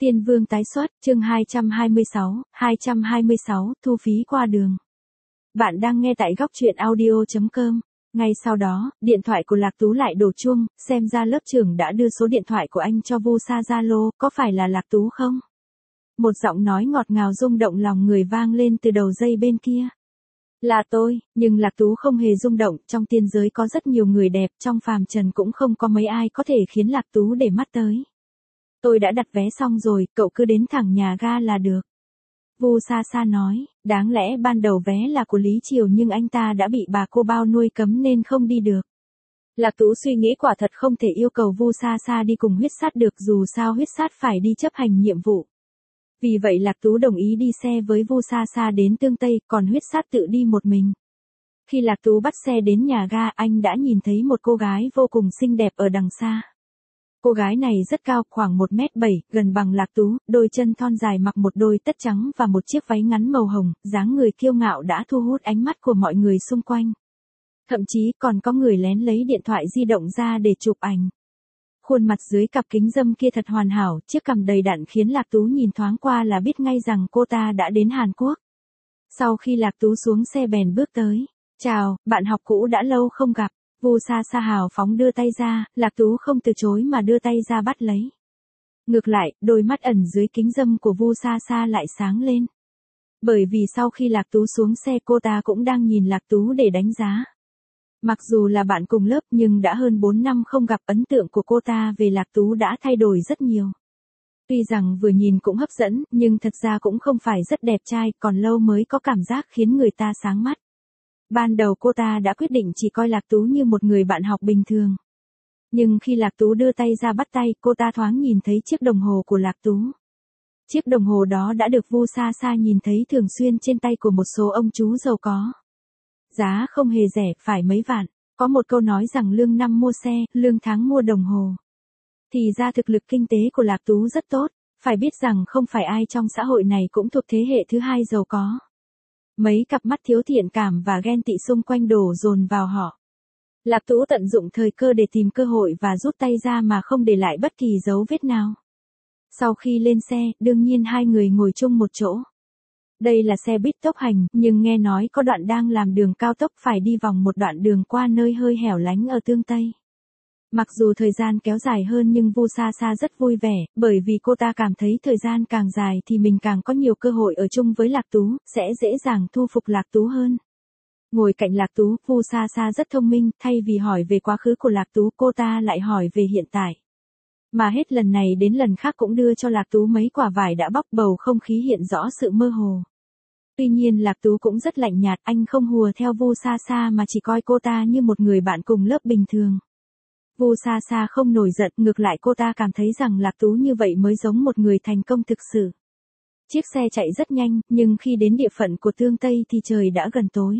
Tiên Vương tái xuất, chương 226, thu phí qua đường. Bạn đang nghe tại góc truyện audio.com. Ngay sau đó, điện thoại của Lạc Tú lại đổ chuông, xem ra lớp trưởng đã đưa số điện thoại của anh cho Vu Sa Zalo, có phải là Lạc Tú không? Một giọng nói ngọt ngào rung động lòng người vang lên từ đầu dây bên kia. Là tôi, nhưng Lạc Tú không hề rung động, trong tiên giới có rất nhiều người đẹp, trong phàm trần cũng không có mấy ai có thể khiến Lạc Tú để mắt tới. Tôi đã đặt vé xong rồi, cậu cứ đến thẳng nhà ga là được. Vu Sa Sa nói, đáng lẽ ban đầu vé là của Lý Triều nhưng anh ta đã bị bà cô bao nuôi cấm nên không đi được. Lạc Tú suy nghĩ quả thật không thể yêu cầu Vu Sa Sa đi cùng huyết sát được, dù sao huyết sát phải đi chấp hành nhiệm vụ. Vì vậy Lạc Tú đồng ý đi xe với Vu Sa Sa đến Tương Tây, còn huyết sát tự đi một mình. Khi Lạc Tú bắt xe đến nhà ga, anh đã nhìn thấy một cô gái vô cùng xinh đẹp ở đằng xa. Cô gái này rất cao, khoảng 1m7, gần bằng Lạc Tú, đôi chân thon dài, mặc một đôi tất trắng và một chiếc váy ngắn màu hồng, dáng người kiêu ngạo đã thu hút ánh mắt của mọi người xung quanh. Thậm chí còn có người lén lấy điện thoại di động ra để chụp ảnh. Khuôn mặt dưới cặp kính râm kia thật hoàn hảo, chiếc cằm đầy đặn khiến Lạc Tú nhìn thoáng qua là biết ngay rằng cô ta đã đến Hàn Quốc. Sau khi Lạc Tú xuống xe bèn bước tới. Chào, bạn học cũ đã lâu không gặp. Vu Sa Sa hào phóng đưa tay ra, Lạc Tú không từ chối mà đưa tay ra bắt lấy. Ngược lại, đôi mắt ẩn dưới kính râm của Vu Sa Sa lại sáng lên. Bởi vì sau khi Lạc Tú xuống xe cô ta cũng đang nhìn Lạc Tú để đánh giá. Mặc dù là bạn cùng lớp nhưng đã hơn 4 năm không gặp, ấn tượng của cô ta về Lạc Tú đã thay đổi rất nhiều. Tuy rằng vừa nhìn cũng hấp dẫn, nhưng thật ra cũng không phải rất đẹp trai, còn lâu mới có cảm giác khiến người ta sáng mắt. Ban đầu cô ta đã quyết định chỉ coi Lạc Tú như một người bạn học bình thường. Nhưng khi Lạc Tú đưa tay ra bắt tay, cô ta thoáng nhìn thấy chiếc đồng hồ của Lạc Tú. Chiếc đồng hồ đó đã được Vu Sa Sa nhìn thấy thường xuyên trên tay của một số ông chú giàu có. Giá không hề rẻ, phải mấy vạn. Có một câu nói rằng lương năm mua xe, lương tháng mua đồng hồ. Thì ra thực lực kinh tế của Lạc Tú rất tốt, phải biết rằng không phải ai trong xã hội này cũng thuộc thế hệ thứ hai giàu có. Mấy cặp mắt thiếu thiện cảm và ghen tị xung quanh đổ dồn vào họ. Lạc Tú tận dụng thời cơ để tìm cơ hội và rút tay ra mà không để lại bất kỳ dấu vết nào. Sau khi lên xe, đương nhiên hai người ngồi chung một chỗ. Đây là xe buýt tốc hành, nhưng nghe nói có đoạn đang làm đường cao tốc phải đi vòng một đoạn đường qua nơi hơi hẻo lánh ở Tương Tây. Mặc dù thời gian kéo dài hơn nhưng Vu Sa Sa rất vui vẻ, bởi vì cô ta cảm thấy thời gian càng dài thì mình càng có nhiều cơ hội ở chung với Lạc Tú, sẽ dễ dàng thu phục Lạc Tú hơn. Ngồi cạnh Lạc Tú, Vu Sa Sa rất thông minh, thay vì hỏi về quá khứ của Lạc Tú cô ta lại hỏi về hiện tại. Mà hết lần này đến lần khác cũng đưa cho Lạc Tú mấy quả vải đã bóc, bầu không khí hiện rõ sự mơ hồ. Tuy nhiên Lạc Tú cũng rất lạnh nhạt, anh không hùa theo Vu Sa Sa mà chỉ coi cô ta như một người bạn cùng lớp bình thường. Vu Sa Sa không nổi giận, ngược lại cô ta cảm thấy rằng Lạc Tú như vậy mới giống một người thành công thực sự. Chiếc xe chạy rất nhanh, nhưng khi đến địa phận của Tương Tây thì trời đã gần tối.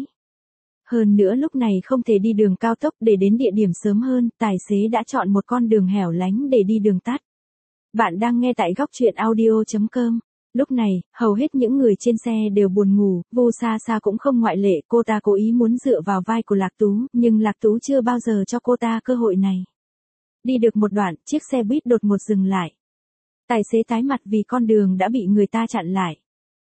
Hơn nữa lúc này không thể đi đường cao tốc, để đến địa điểm sớm hơn, tài xế đã chọn một con đường hẻo lánh để đi đường tắt. Bạn đang nghe tại góc truyện audio.com. Lúc này, hầu hết những người trên xe đều buồn ngủ, Vu Sa Sa cũng không ngoại lệ, cô ta cố ý muốn dựa vào vai của Lạc Tú, nhưng Lạc Tú chưa bao giờ cho cô ta cơ hội này. Đi được một đoạn, chiếc xe buýt đột ngột dừng lại. Tài xế tái mặt vì con đường đã bị người ta chặn lại.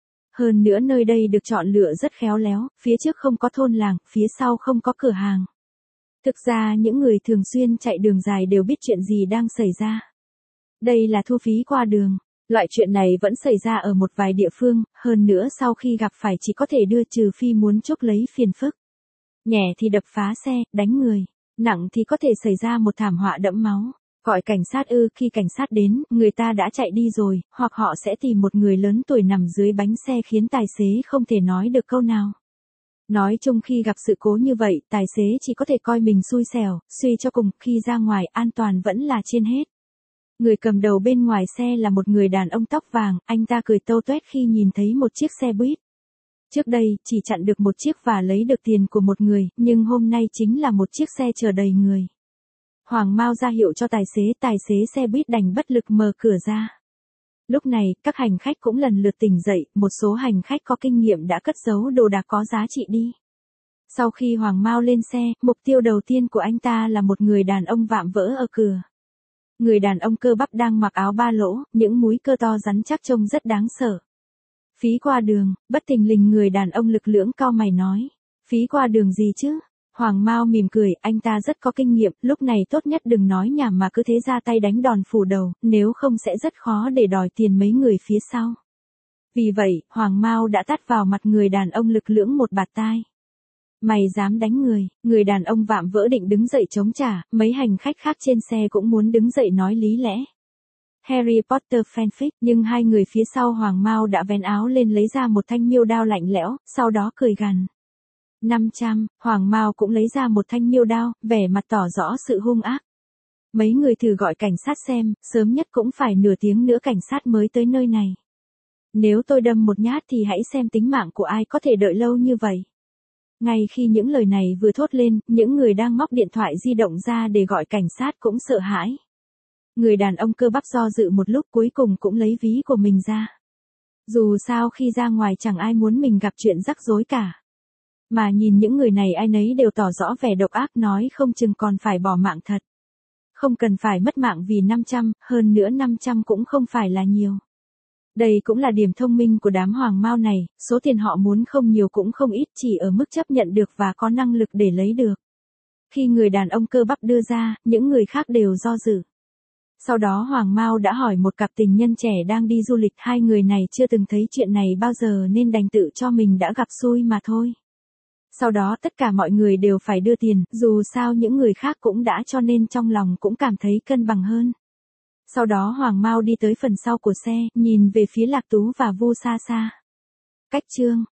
Hơn nữa nơi đây được chọn lựa rất khéo léo, phía trước không có thôn làng, phía sau không có cửa hàng. Thực ra những người thường xuyên chạy đường dài đều biết chuyện gì đang xảy ra. Đây là thu phí qua đường. Loại chuyện này vẫn xảy ra ở một vài địa phương, hơn nữa sau khi gặp phải chỉ có thể đưa, trừ phi muốn chuốc lấy phiền phức. Nhẹ thì đập phá xe, đánh người, nặng thì có thể xảy ra một thảm họa đẫm máu. Gọi cảnh sát ư? Khi cảnh sát đến, người ta đã chạy đi rồi, hoặc họ sẽ tìm một người lớn tuổi nằm dưới bánh xe khiến tài xế không thể nói được câu nào. Nói chung khi gặp sự cố như vậy, tài xế chỉ có thể coi mình xui xẻo, suy cho cùng, khi ra ngoài an toàn vẫn là trên hết. Người cầm đầu bên ngoài xe là một người đàn ông tóc vàng, anh ta cười tâu tuét khi nhìn thấy một chiếc xe buýt. Trước đây, chỉ chặn được một chiếc và lấy được tiền của một người, nhưng hôm nay chính là một chiếc xe chở đầy người. Hoàng Mao ra hiệu cho tài xế xe buýt đành bất lực mở cửa ra. Lúc này, các hành khách cũng lần lượt tỉnh dậy, một số hành khách có kinh nghiệm đã cất giấu đồ đạc có giá trị đi. Sau khi Hoàng Mao lên xe, mục tiêu đầu tiên của anh ta là một người đàn ông vạm vỡ ở cửa. Người đàn ông cơ bắp đang mặc áo ba lỗ, những múi cơ to rắn chắc trông rất đáng sợ. Phí qua đường, bất thình lình người đàn ông lực lưỡng cau mày nói. Phí qua đường gì chứ? Hoàng Mao mỉm cười, anh ta rất có kinh nghiệm, lúc này tốt nhất đừng nói nhảm mà cứ thế ra tay đánh đòn phủ đầu, nếu không sẽ rất khó để đòi tiền mấy người phía sau. Vì vậy, Hoàng Mao đã tát vào mặt người đàn ông lực lưỡng một bạt tai. Mày dám đánh người đàn ông vạm vỡ định đứng dậy chống trả, mấy hành khách khác trên xe cũng muốn đứng dậy nói lý lẽ. Harry Potter fanfic, nhưng hai người phía sau Hoàng Mao đã vén áo lên lấy ra một thanh miêu đao lạnh lẽo, sau đó cười gằn. 500, Hoàng Mao cũng lấy ra một thanh miêu đao, vẻ mặt tỏ rõ sự hung ác. Mấy người thử gọi cảnh sát xem, sớm nhất cũng phải nửa tiếng nữa cảnh sát mới tới nơi này. Nếu tôi đâm một nhát thì hãy xem tính mạng của ai có thể đợi lâu như vậy. Ngay khi những lời này vừa thốt lên, những người đang móc điện thoại di động ra để gọi cảnh sát cũng sợ hãi. Người đàn ông cơ bắp do dự một lúc cuối cùng cũng lấy ví của mình ra. Dù sao khi ra ngoài chẳng ai muốn mình gặp chuyện rắc rối cả. Mà nhìn những người này ai nấy đều tỏ rõ vẻ độc ác nói không chừng còn phải bỏ mạng thật. Không cần phải mất mạng vì 500, hơn nữa 500 cũng không phải là nhiều. Đây cũng là điểm thông minh của đám Hoàng Mao này, số tiền họ muốn không nhiều cũng không ít chỉ ở mức chấp nhận được và có năng lực để lấy được. Khi người đàn ông cơ bắp đưa ra, những người khác đều do dự. Sau đó Hoàng Mao đã hỏi một cặp tình nhân trẻ đang đi du lịch, hai người này chưa từng thấy chuyện này bao giờ nên đành tự cho mình đã gặp xui mà thôi. Sau đó tất cả mọi người đều phải đưa tiền, dù sao những người khác cũng đã cho nên trong lòng cũng cảm thấy cân bằng hơn. Sau đó Hoàng Mao đi tới phần sau của xe, nhìn về phía Lạc Tú và Vu Sa Sa. Cách chương